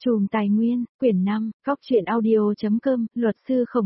Chùm Tài Nguyên, quyển 5, góc truyện audio.com, luật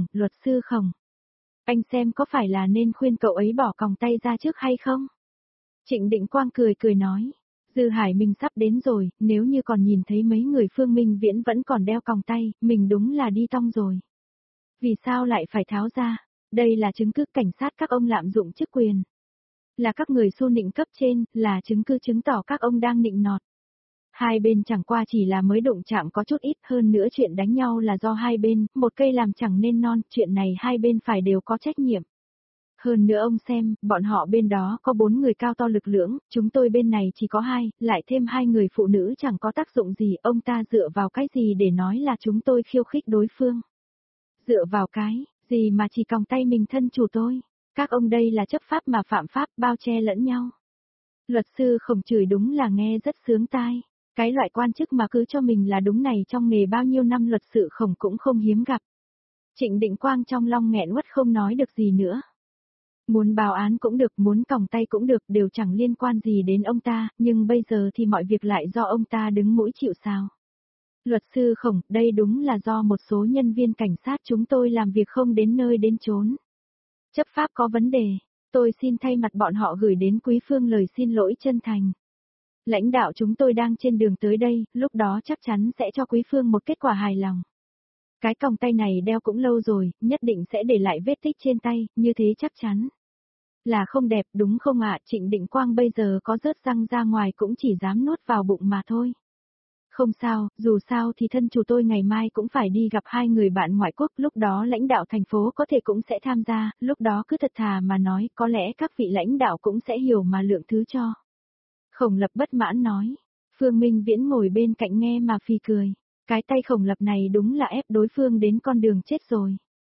sư Khổng. Anh xem có phải là nên khuyên cậu ấy bỏ còng tay ra trước hay không? Trịnh Định Quang cười nói. Dư Hải Minh sắp đến rồi, nếu như còn nhìn thấy mấy người Phương Minh Viễn vẫn còn đeo còng tay, mình đúng là đi tong rồi. Vì sao lại phải tháo ra? Đây là chứng cứ cảnh sát các ông lạm dụng chức quyền. Là các người xu nịnh cấp trên, là chứng cứ chứng tỏ các ông đang nịnh nọt. Hai bên chẳng qua chỉ là mới đụng chạm có chút ít, hơn nữa chuyện đánh nhau là do hai bên, một cây làm chẳng nên non, chuyện này hai bên phải đều có trách nhiệm. Hơn nữa ông xem, bọn họ bên đó có 4 người cao to lực lưỡng, chúng tôi bên này chỉ có 2, lại thêm 2 người phụ nữ chẳng có tác dụng gì, ông ta dựa vào cái gì để nói là chúng tôi khiêu khích đối phương. Dựa vào cái gì mà chỉ còng tay mình thân chủ tôi, các ông đây là chấp pháp mà phạm pháp, bao che lẫn nhau. Luật sư Khổng chửi đúng là nghe rất sướng tai. Cái loại quan chức mà cứ cho mình là đúng này trong nghề bao nhiêu năm luật sự Khổng cũng không hiếm gặp. Trịnh Định Quang trong lòng nghẹn uất không nói được gì nữa. Muốn báo án cũng được, muốn còng tay cũng được, đều chẳng liên quan gì đến ông ta, nhưng bây giờ thì mọi việc lại do ông ta đứng mũi chịu sào. Luật sư Khổng, đây đúng là do một số nhân viên cảnh sát chúng tôi làm việc không đến nơi đến chốn. Chấp pháp có vấn đề, tôi xin thay mặt bọn họ gửi đến Quý Phương lời xin lỗi chân thành. Lãnh đạo chúng tôi đang trên đường tới đây, lúc đó chắc chắn sẽ cho Quý Phương một kết quả hài lòng. Cái còng tay này đeo cũng lâu rồi, nhất định sẽ để lại vết tích trên tay, như thế chắc chắn là không đẹp đúng không ạ? Trịnh Định Quang bây giờ có rớt răng ra ngoài cũng chỉ dám nuốt vào bụng mà thôi. Không sao, dù sao thì thân chủ tôi ngày mai cũng phải đi gặp 2 người bạn ngoại quốc, lúc đó lãnh đạo thành phố có thể cũng sẽ tham gia, lúc đó cứ thật thà mà nói, có lẽ các vị lãnh đạo cũng sẽ hiểu mà lượng thứ cho. Khổng Lập bất mãn nói. Phương Minh Viễn ngồi bên cạnh nghe mà phì cười. Cái tay Khổng Lập này đúng là ép đối phương đến con đường chết rồi.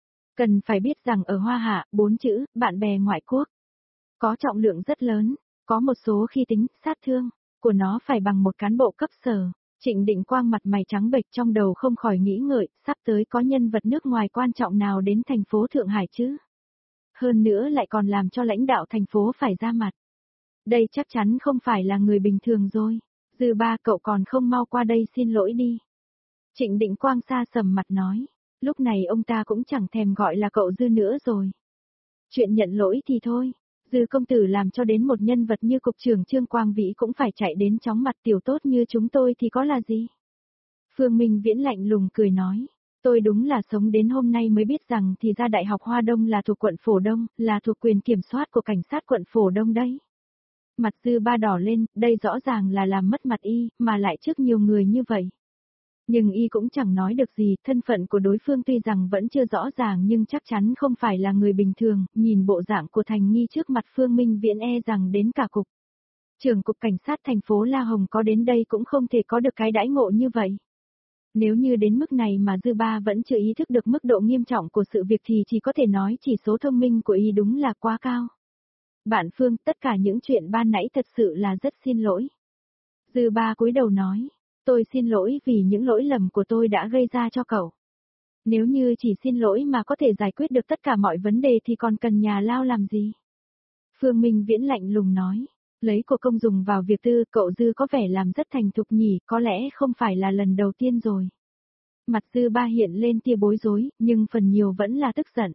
Cần phải biết rằng ở Hoa Hạ, 4 chữ, bạn bè ngoại quốc, có trọng lượng rất lớn, có một số khi tính, sát thương, của nó phải bằng một cán bộ cấp sở. Trịnh Định Quang mặt mày trắng bệch trong đầu không khỏi nghĩ ngợi, sắp tới có nhân vật nước ngoài quan trọng nào đến thành phố Thượng Hải chứ. Hơn nữa lại còn làm cho lãnh đạo thành phố phải ra mặt. Đây chắc chắn không phải là người bình thường rồi. Dư Ba, cậu còn không mau qua đây xin lỗi đi. Trịnh Định Quang xa sầm mặt nói. Lúc này ông ta cũng chẳng thèm gọi là cậu Dư nữa rồi. Chuyện nhận lỗi thì thôi. Dư công tử làm cho đến một nhân vật như cục trưởng Trương Quang Vĩ cũng phải chạy đến chóng mặt, tiểu tốt như chúng tôi thì có là gì. Phương Minh Viễn lạnh lùng cười nói. Tôi đúng là sống đến hôm nay mới biết rằng thì ra Đại học Hoa Đông là thuộc quận Phổ Đông, là thuộc quyền kiểm soát của cảnh sát quận Phổ Đông đấy. Mặt Dư Ba đỏ lên, đây rõ ràng là làm mất mặt y, mà lại trước nhiều người như vậy. Nhưng y cũng chẳng nói được gì, thân phận của đối phương tuy rằng vẫn chưa rõ ràng nhưng chắc chắn không phải là người bình thường, nhìn bộ dạng của Thành Nghi trước mặt Phương Minh Viễn e rằng đến cả cục. Trưởng cục cảnh sát thành phố La Hồng có đến đây cũng không thể có được cái đãi ngộ như vậy. Nếu như đến mức này mà Dư Ba vẫn chưa ý thức được mức độ nghiêm trọng của sự việc thì chỉ có thể nói chỉ số thông minh của y đúng là quá cao. Bạn Phương, tất cả những chuyện ban nãy thật sự là rất xin lỗi. Dư Ba cúi đầu nói, tôi xin lỗi vì những lỗi lầm của tôi đã gây ra cho cậu. Nếu như chỉ xin lỗi mà có thể giải quyết được tất cả mọi vấn đề thì còn cần nhà lao làm gì? Phương Minh Viễn lạnh lùng nói, lấy của công dùng vào việc tư, cậu Dư có vẻ làm rất thành thục nhỉ, có lẽ không phải là lần đầu tiên rồi. Mặt Dư Ba hiện lên tia bối rối, nhưng phần nhiều vẫn là tức giận.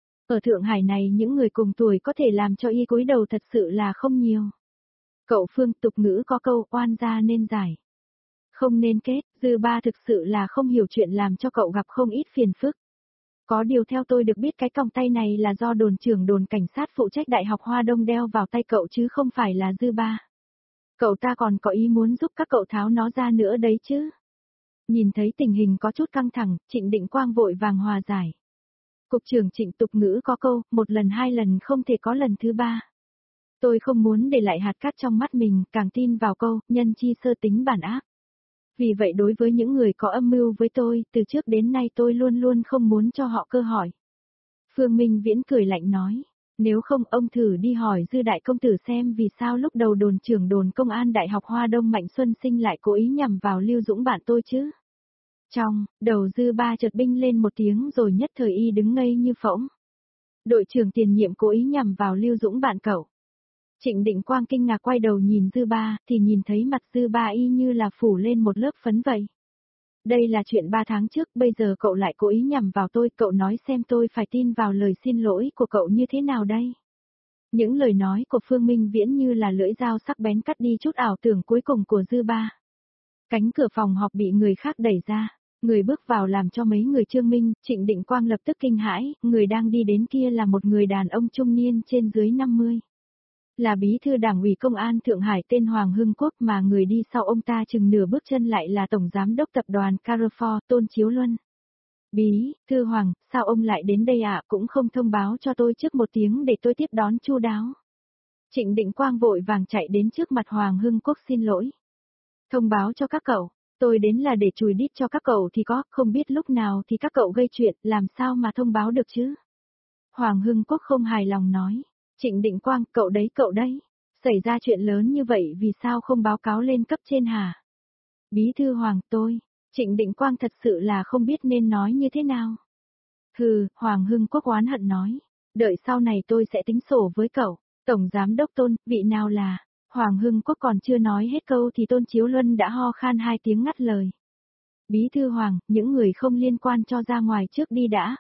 Ở Thượng Hải này những người cùng tuổi có thể làm cho y cúi đầu thật sự là không nhiều. Cậu Phương, tục ngữ có câu oan gia nên giải, không nên kết. Dư Ba thực sự là không hiểu chuyện làm cho cậu gặp không ít phiền phức. Có điều theo tôi được biết cái còng tay này là do đồn trưởng đồn cảnh sát phụ trách Đại học Hoa Đông đeo vào tay cậu chứ không phải là Dư Ba. Cậu ta còn có ý muốn giúp các cậu tháo nó ra nữa đấy chứ. Nhìn thấy tình hình có chút căng thẳng, Trịnh Định Quang vội vàng hòa giải. Cục trưởng Trịnh, tục ngữ có câu, một lần hai lần không thể có lần thứ ba. Tôi không muốn để lại hạt cát trong mắt mình, càng tin vào câu, nhân chi sơ tính bản ác. Vì vậy đối với những người có âm mưu với tôi, từ trước đến nay tôi luôn luôn không muốn cho họ cơ hội. Phương Minh Viễn cười lạnh nói, nếu không ông thử đi hỏi Dư đại công tử xem vì sao lúc đầu đồn trưởng đồn công an Đại học Hoa Đông Mạnh Xuân Sinh lại cố ý nhằm vào Lưu Dũng bạn tôi chứ. Trong đầu Dư Ba chợt binh lên một tiếng rồi nhất thời y đứng ngây như phỗng. Đội trưởng tiền nhiệm cố ý nhằm vào Lưu Dũng bạn cậu. Trịnh Định Quang kinh ngạc quay đầu nhìn Dư Ba, thì nhìn thấy mặt Dư Ba y như là phủ lên một lớp phấn vậy. Đây là chuyện 3 tháng trước, bây giờ cậu lại cố ý nhằm vào tôi, cậu nói xem tôi phải tin vào lời xin lỗi của cậu như thế nào đây? Những lời nói của Phương Minh Viễn như là lưỡi dao sắc bén cắt đi chút ảo tưởng cuối cùng của Dư Ba. Cánh cửa phòng họp bị người khác đẩy ra, người bước vào làm cho mấy người Trương Minh, Trịnh Định Quang lập tức kinh hãi, người đang đi đến kia là một người đàn ông trung niên trên dưới 50. Là bí thư đảng ủy công an Thượng Hải tên Hoàng Hưng Quốc, mà người đi sau ông ta chừng nửa bước chân lại là tổng giám đốc tập đoàn Carrefour Tôn Chiếu Luân. Bí thư Hoàng, sao ông lại đến đây ạ, cũng không thông báo cho tôi trước một tiếng để tôi tiếp đón chu đáo. Trịnh Định Quang vội vàng chạy đến trước mặt Hoàng Hưng Quốc xin lỗi. Thông báo cho các cậu, tôi đến là để chùi đít cho các cậu thì có, không biết lúc nào thì các cậu gây chuyện, làm sao mà thông báo được chứ? Hoàng Hưng Quốc không hài lòng nói. Trịnh Định Quang, cậu đấy. Xảy ra chuyện lớn như vậy vì sao không báo cáo lên cấp trên hả? Bí thư Hoàng, Trịnh Định Quang thật sự là không biết nên nói như thế nào. Hừ, Hoàng Hưng Quốc oán hận nói. Đợi sau này tôi sẽ tính sổ với cậu. Tổng giám đốc Tôn, vị nào là... Hoàng Hưng Quốc còn chưa nói hết câu thì Tôn Chiếu Luân đã ho khan 2 tiếng ngắt lời. Bí thư Hoàng, những người không liên quan cho ra ngoài trước đi đã.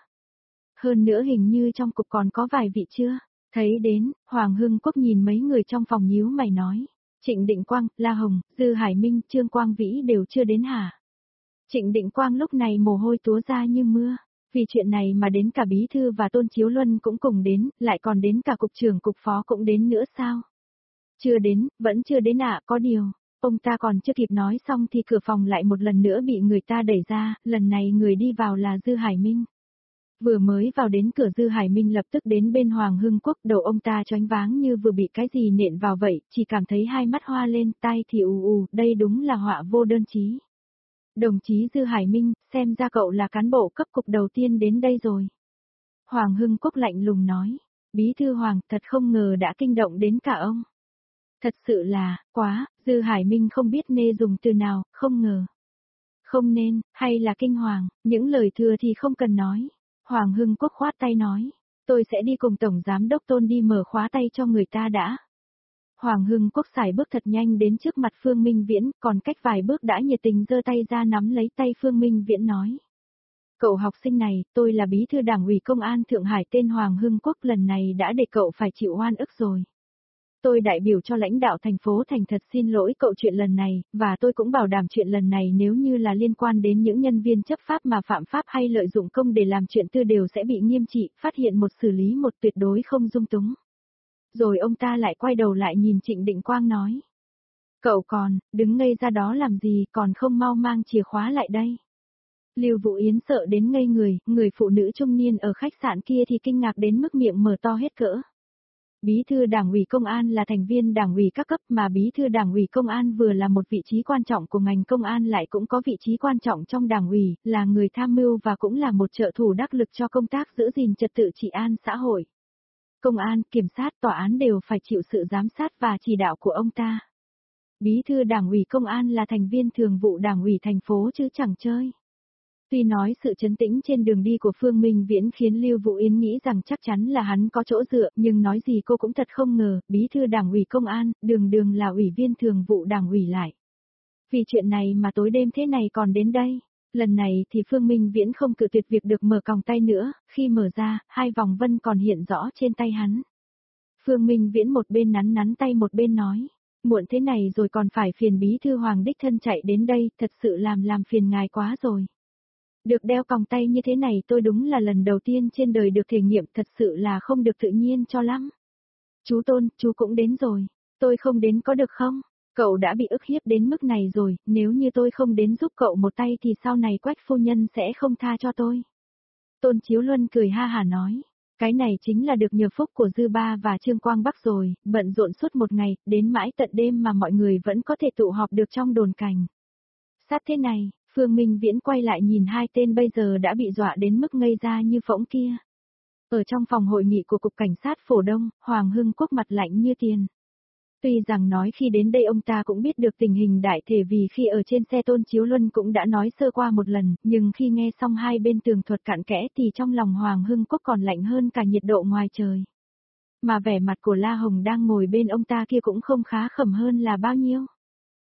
Hơn nữa hình như trong cục còn có vài vị chưa? Thấy đến, Hoàng Hưng Quốc nhìn mấy người trong phòng nhíu mày nói. Trịnh Định Quang, La Hồng, Dư Hải Minh, Trương Quang Vĩ đều chưa đến hả? Trịnh Định Quang lúc này mồ hôi túa ra như mưa. Vì chuyện này mà đến cả Bí Thư và Tôn Chiếu Luân cũng cùng đến, lại còn đến cả cục trưởng cục phó cũng đến nữa sao? Chưa đến, vẫn chưa đến ạ, có điều. Ông ta còn chưa kịp nói xong thì cửa phòng lại một lần nữa bị người ta đẩy ra, lần này người đi vào là Dư Hải Minh. Vừa mới vào đến cửa Dư Hải Minh lập tức đến bên Hoàng Hưng Quốc, đầu ông ta choáng váng như vừa bị cái gì nện vào vậy, chỉ cảm thấy hai mắt hoa lên, tai thì ù, đây đúng là họa vô đơn chí. Đồng chí Dư Hải Minh, xem ra cậu là cán bộ cấp cục đầu tiên đến đây rồi. Hoàng Hưng Quốc lạnh lùng nói, Bí thư Hoàng, thật không ngờ đã kinh động đến cả ông. Thật sự là, quá, Dư Hải Minh không biết nên dùng từ nào, không ngờ. Không nên, hay là kinh hoàng, những lời thừa thì không cần nói. Hoàng Hưng Quốc khoát tay nói, tôi sẽ đi cùng Tổng Giám Đốc Tôn đi mở khóa tay cho người ta đã. Hoàng Hưng Quốc xài bước thật nhanh đến trước mặt Phương Minh Viễn, còn cách vài bước đã nhiệt tình giơ tay ra nắm lấy tay Phương Minh Viễn nói. Cậu học sinh này, tôi là bí thư đảng ủy công an Thượng Hải tên Hoàng Hưng Quốc, lần này đã để cậu phải chịu oan ức rồi. Tôi đại biểu cho lãnh đạo thành phố thành thật xin lỗi cậu chuyện lần này, và tôi cũng bảo đảm chuyện lần này nếu như là liên quan đến những nhân viên chấp pháp mà phạm pháp hay lợi dụng công để làm chuyện tư đều sẽ bị nghiêm trị, phát hiện một xử lý một tuyệt đối không dung túng. Rồi ông ta lại quay đầu lại nhìn Trịnh Định Quang nói. Cậu còn, đứng ngây ra đó làm gì, còn không mau mang chìa khóa lại đây. Lưu Vũ Yến sợ đến ngây người phụ nữ trung niên ở khách sạn kia thì kinh ngạc đến mức miệng mở to hết cỡ. Bí thư Đảng ủy công an là thành viên Đảng ủy các cấp, mà Bí thư Đảng ủy công an vừa là một vị trí quan trọng của ngành công an lại cũng có vị trí quan trọng trong Đảng ủy, là người tham mưu và cũng là một trợ thủ đắc lực cho công tác giữ gìn trật tự trị an xã hội. Công an, kiểm sát, tòa án đều phải chịu sự giám sát và chỉ đạo của ông ta. Bí thư Đảng ủy công an là thành viên thường vụ Đảng ủy thành phố chứ chẳng chơi. Tuy nói sự trấn tĩnh trên đường đi của Phương Minh Viễn khiến Lưu Vũ Yến nghĩ rằng chắc chắn là hắn có chỗ dựa, nhưng nói gì cô cũng thật không ngờ, bí thư Đảng ủy công an, đường là ủy viên thường vụ Đảng ủy lại. Vì chuyện này mà tối đêm thế này còn đến đây. Lần này thì Phương Minh Viễn không cự tuyệt việc được mở còng tay nữa, khi mở ra, 2 vòng vân còn hiện rõ trên tay hắn. Phương Minh Viễn một bên nắn tay một bên nói, muộn thế này rồi còn phải phiền bí thư Hoàng đích thân chạy đến đây, thật sự làm phiền ngài quá rồi. Được đeo còng tay như thế này tôi đúng là lần đầu tiên trên đời được thể nghiệm, thật sự là không được tự nhiên cho lắm. Chú Tôn, chú cũng đến rồi, tôi không đến có được không? Cậu đã bị ức hiếp đến mức này rồi, nếu như tôi không đến giúp cậu một tay thì sau này Quách phu nhân sẽ không tha cho tôi. Tôn Chiếu Luân cười ha hả nói, cái này chính là được nhờ phúc của Dư Ba và Trương Quang Bắc rồi, bận rộn suốt một ngày, đến mãi tận đêm mà mọi người vẫn có thể tụ họp được trong đồn cảnh. Sát thế này, Phương Minh Viễn quay lại nhìn 2 tên bây giờ đã bị dọa đến mức ngây ra như phỗng kia. Ở trong phòng hội nghị của Cục Cảnh sát Phổ Đông, Hoàng Hưng Quốc mặt lạnh như tiền. Tuy rằng nói khi đến đây ông ta cũng biết được tình hình đại thể vì khi ở trên xe Tôn Chiếu Luân cũng đã nói sơ qua một lần, nhưng khi nghe xong hai bên tường thuật cặn kẽ thì trong lòng Hoàng Hưng Quốc còn lạnh hơn cả nhiệt độ ngoài trời. Mà vẻ mặt của La Hồng đang ngồi bên ông ta kia cũng không khá khẩm hơn là bao nhiêu.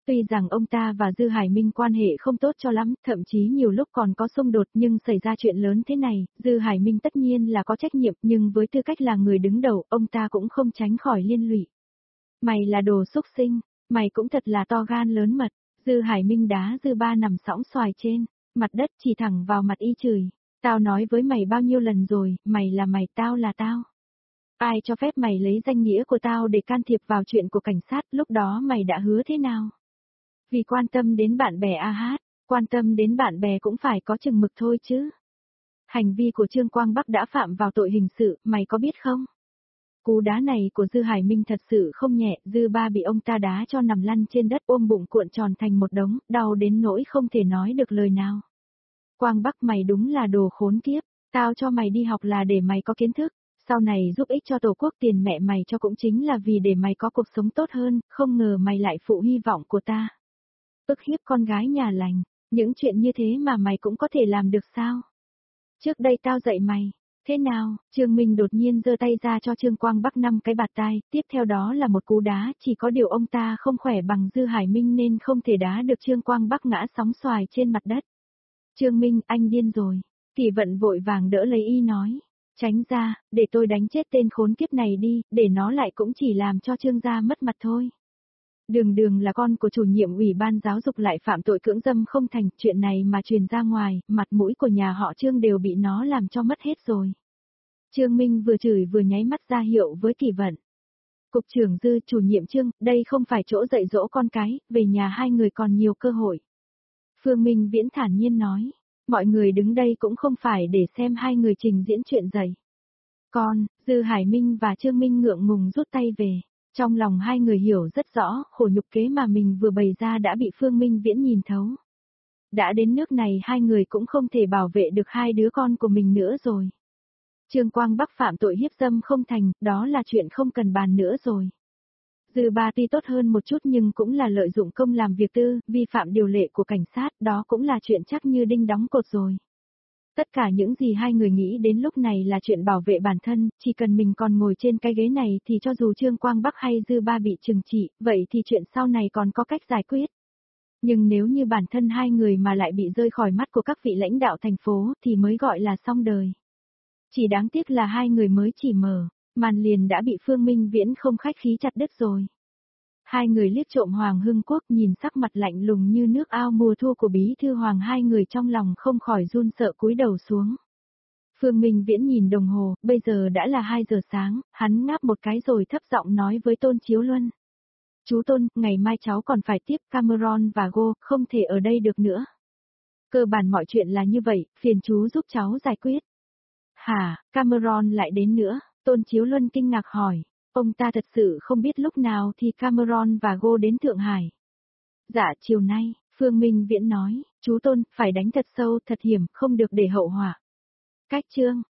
Tuy rằng ông ta và Dư Hải Minh quan hệ không tốt cho lắm, thậm chí nhiều lúc còn có xung đột, nhưng xảy ra chuyện lớn thế này, Dư Hải Minh tất nhiên là có trách nhiệm, nhưng với tư cách là người đứng đầu, ông ta cũng không tránh khỏi liên lụy. Mày là đồ xúc sinh, mày cũng thật là to gan lớn mật. Dư Hải Minh đá Dư Ba nằm sõng xoài trên mặt đất, chỉ thẳng vào mặt y chửi. Tao nói với mày bao nhiêu lần rồi, mày là mày, tao là tao. Ai cho phép mày lấy danh nghĩa của tao để can thiệp vào chuyện của cảnh sát, lúc đó mày đã hứa thế nào? Vì quan tâm đến bạn bè quan tâm đến bạn bè cũng phải có chừng mực thôi chứ. Hành vi của Trương Quang Bắc đã phạm vào tội hình sự, mày có biết không? Cú đá này của Dư Hải Minh thật sự không nhẹ, Dư Ba bị ông ta đá cho nằm lăn trên đất ôm bụng cuộn tròn thành một đống, đau đến nỗi không thể nói được lời nào. Quang Bắc, mày đúng là đồ khốn kiếp, tao cho mày đi học là để mày có kiến thức, sau này giúp ích cho tổ quốc, tiền mẹ mày cho cũng chính là vì để mày có cuộc sống tốt hơn, không ngờ mày lại phụ hy vọng của ta. Ức hiếp con gái nhà lành, những chuyện như thế mà mày cũng có thể làm được sao? Trước đây tao dạy mày. Thế nào? Trương Minh đột nhiên giơ tay ra cho Trương Quang Bắc 5 cái bạt tai, tiếp theo đó là một cú đá, chỉ có điều ông ta không khỏe bằng Dư Hải Minh nên không thể đá được Trương Quang Bắc ngã sóng xoài trên mặt đất. Trương Minh, anh điên rồi. Kỳ Vận vội vàng đỡ lấy y nói. Tránh ra, để tôi đánh chết tên khốn kiếp này đi, để nó lại cũng chỉ làm cho Trương gia mất mặt thôi. Đường Đường là con của chủ nhiệm ủy ban giáo dục lại phạm tội cưỡng dâm không thành, chuyện này mà truyền ra ngoài, mặt mũi của nhà họ Trương đều bị nó làm cho mất hết rồi. Trương Minh vừa chửi vừa nháy mắt ra hiệu với Kỳ Vận. Cục trưởng Dư, chủ nhiệm Trương, đây không phải chỗ dạy dỗ con cái, về nhà hai người còn nhiều cơ hội. Phương Minh Viễn thản nhiên nói, mọi người đứng đây cũng không phải để xem hai người trình diễn chuyện dạy. Dư Hải Minh và Trương Minh ngượng ngùng rút tay về. Trong lòng hai người hiểu rất rõ, khổ nhục kế mà mình vừa bày ra đã bị Phương Minh Viễn nhìn thấu. Đã đến nước này hai người cũng không thể bảo vệ được hai đứa con của mình nữa rồi. Trương Quang Bắc phạm tội hiếp dâm không thành, đó là chuyện không cần bàn nữa rồi. Dư Ba tuy tốt hơn một chút nhưng cũng là lợi dụng công làm việc tư, vi phạm điều lệ của cảnh sát, đó cũng là chuyện chắc như đinh đóng cột rồi. Tất cả những gì hai người nghĩ đến lúc này là chuyện bảo vệ bản thân, chỉ cần mình còn ngồi trên cái ghế này thì cho dù Trương Quang Bắc hay Dư Ba bị trừng trị, vậy thì chuyện sau này còn có cách giải quyết. Nhưng nếu như bản thân hai người mà lại bị rơi khỏi mắt của các vị lãnh đạo thành phố thì mới gọi là xong đời. Chỉ đáng tiếc là hai người mới chỉ mở, màn liền đã bị Phương Minh Viễn không khách khí chặt đứt rồi. Hai người liếc trộm Hoàng Hưng Quốc, nhìn sắc mặt lạnh lùng như nước ao mùa thu của bí thư Hoàng, hai người trong lòng không khỏi run sợ cúi đầu xuống. Phương Minh Viễn nhìn đồng hồ, bây giờ đã là 2 giờ sáng, hắn ngáp một cái rồi thấp giọng nói với Tôn Chiếu Luân. Chú Tôn, ngày mai cháu còn phải tiếp Cameron và Go, không thể ở đây được nữa. Cơ bản mọi chuyện là như vậy, phiền chú giúp cháu giải quyết. Hả, Cameron lại đến nữa? Tôn Chiếu Luân kinh ngạc hỏi. Ông ta thật sự không biết lúc nào thì Cameron và Go đến Thượng Hải. Dạ, chiều nay, Phương Minh Viễn nói, chú Tôn, phải đánh thật sâu, thật hiểm, không được để hậu họa. Cách chương.